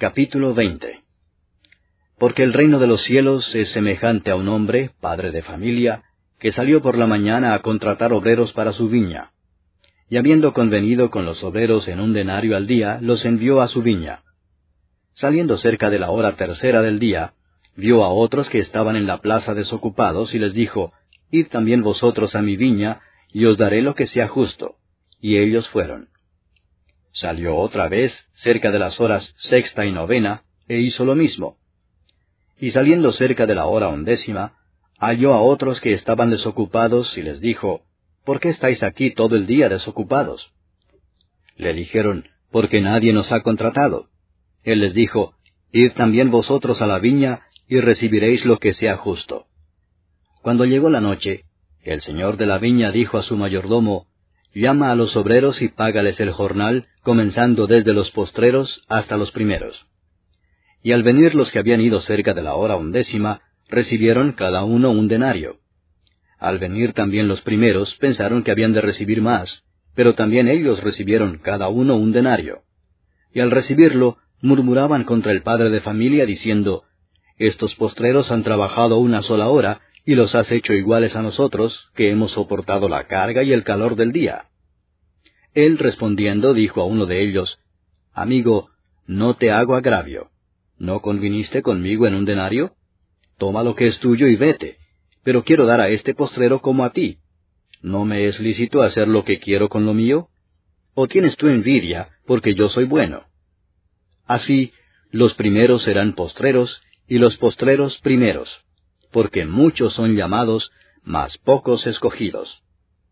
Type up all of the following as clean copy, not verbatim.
Capítulo 20. Porque el reino de los cielos es semejante a un hombre, padre de familia, que salió por la mañana a contratar obreros para su viña. Y habiendo convenido con los obreros en 1 denario al día, los envió a su viña. Saliendo cerca de la hora tercera del día, vio a otros que estaban en la plaza desocupados, y les dijo, Id también vosotros a mi viña, y os daré lo que sea justo. Y ellos fueron. Salió otra vez, cerca de las horas 6ª y 9ª, e hizo lo mismo. Y saliendo cerca de la hora 11ª, halló a otros que estaban desocupados, y les dijo, ¿Por qué estáis aquí todo el día desocupados? Le dijeron, Porque nadie nos ha contratado. Él les dijo, Id también vosotros a la viña, y recibiréis lo que sea justo. Cuando llegó la noche, el señor de la viña dijo a su mayordomo, Llama a los obreros y págales el jornal, comenzando desde los postreros hasta los primeros. Y al venir los que habían ido cerca de la hora 11ª, recibieron cada uno 1 denario. Al venir también los primeros, pensaron que habían de recibir más, pero también ellos recibieron cada uno 1 denario. Y al recibirlo, murmuraban contra el padre de familia, diciendo, Estos postreros han trabajado 1 sola hora, y los has hecho iguales a nosotros, que hemos soportado la carga y el calor del día. Él respondiendo dijo a uno de ellos, Amigo, no te hago agravio. ¿No conviniste conmigo en 1 denario? Toma lo que es tuyo y vete, pero quiero dar a este postrero como a ti. ¿No me es lícito hacer lo que quiero con lo mío? ¿O tienes tú envidia, porque yo soy bueno? Así, los primeros serán postreros, y los postreros primeros, porque muchos son llamados, mas pocos escogidos.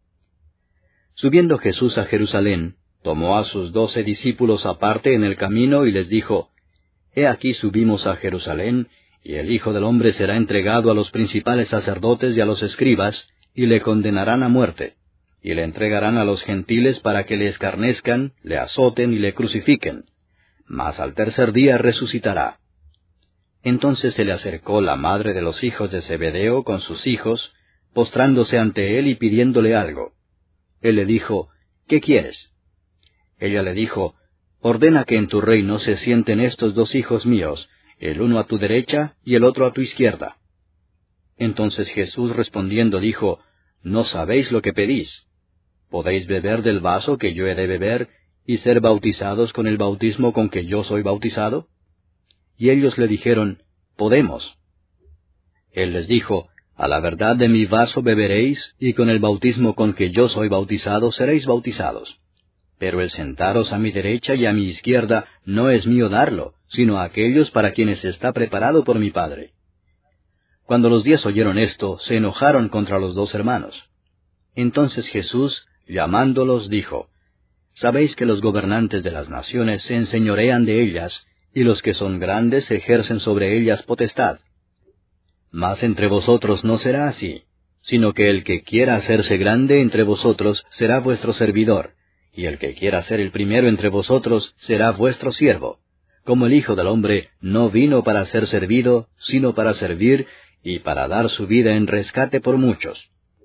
Subiendo Jesús a Jerusalén, tomó a sus 12 discípulos aparte en el camino y les dijo, He aquí subimos a Jerusalén, y el Hijo del Hombre será entregado a los principales sacerdotes y a los escribas, y le condenarán a muerte, y le entregarán a los gentiles para que le escarnezcan, le azoten y le crucifiquen, mas al tercer día resucitará. Entonces se le acercó la madre de los hijos de Zebedeo con sus hijos, postrándose ante él y pidiéndole algo. Él le dijo, ¿Qué quieres? Ella le dijo, Ordena que en tu reino se sienten estos 2 hijos míos, el uno a tu derecha y el otro a tu izquierda. Entonces Jesús respondiendo dijo, No sabéis lo que pedís. ¿Podéis beber del vaso que yo he de beber, y ser bautizados con el bautismo con que yo soy bautizado? Y ellos le dijeron, Podemos. Él les dijo, A la verdad de mi vaso beberéis, y con el bautismo con que yo soy bautizado seréis bautizados. Pero el sentaros a mi derecha y a mi izquierda no es mío darlo, sino a aquellos para quienes está preparado por mi Padre. Cuando los 10 oyeron esto, se enojaron contra los 2 hermanos. Entonces Jesús, llamándolos, dijo, Sabéis que los gobernantes de las naciones se enseñorean de ellas, y los que son grandes ejercen sobre ellas potestad. Mas entre vosotros no será así, sino que el que quiera hacerse grande entre vosotros será vuestro servidor, y el que quiera ser el primero entre vosotros será vuestro siervo, como el Hijo del Hombre no vino para ser servido, sino para servir, y para dar su vida en rescate por muchos.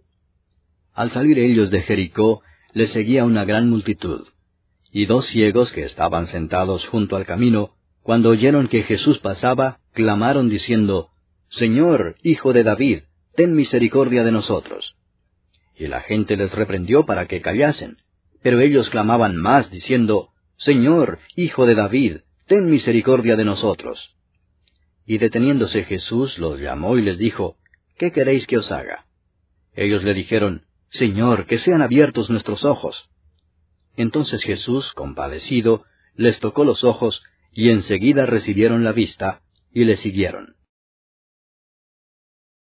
Al salir ellos de Jericó, les seguía una gran multitud, y 2 ciegos que estaban sentados junto al camino, cuando oyeron que Jesús pasaba, clamaron diciendo, Señor, Hijo de David, ten misericordia de nosotros. Y la gente les reprendió para que callasen, pero ellos clamaban más, diciendo, Señor, Hijo de David, ten misericordia de nosotros. Y deteniéndose Jesús los llamó y les dijo, ¿Qué queréis que os haga? Ellos le dijeron, Señor, que sean abiertos nuestros ojos. Entonces Jesús, compadecido, les tocó los ojos, y enseguida recibieron la vista, y le siguieron.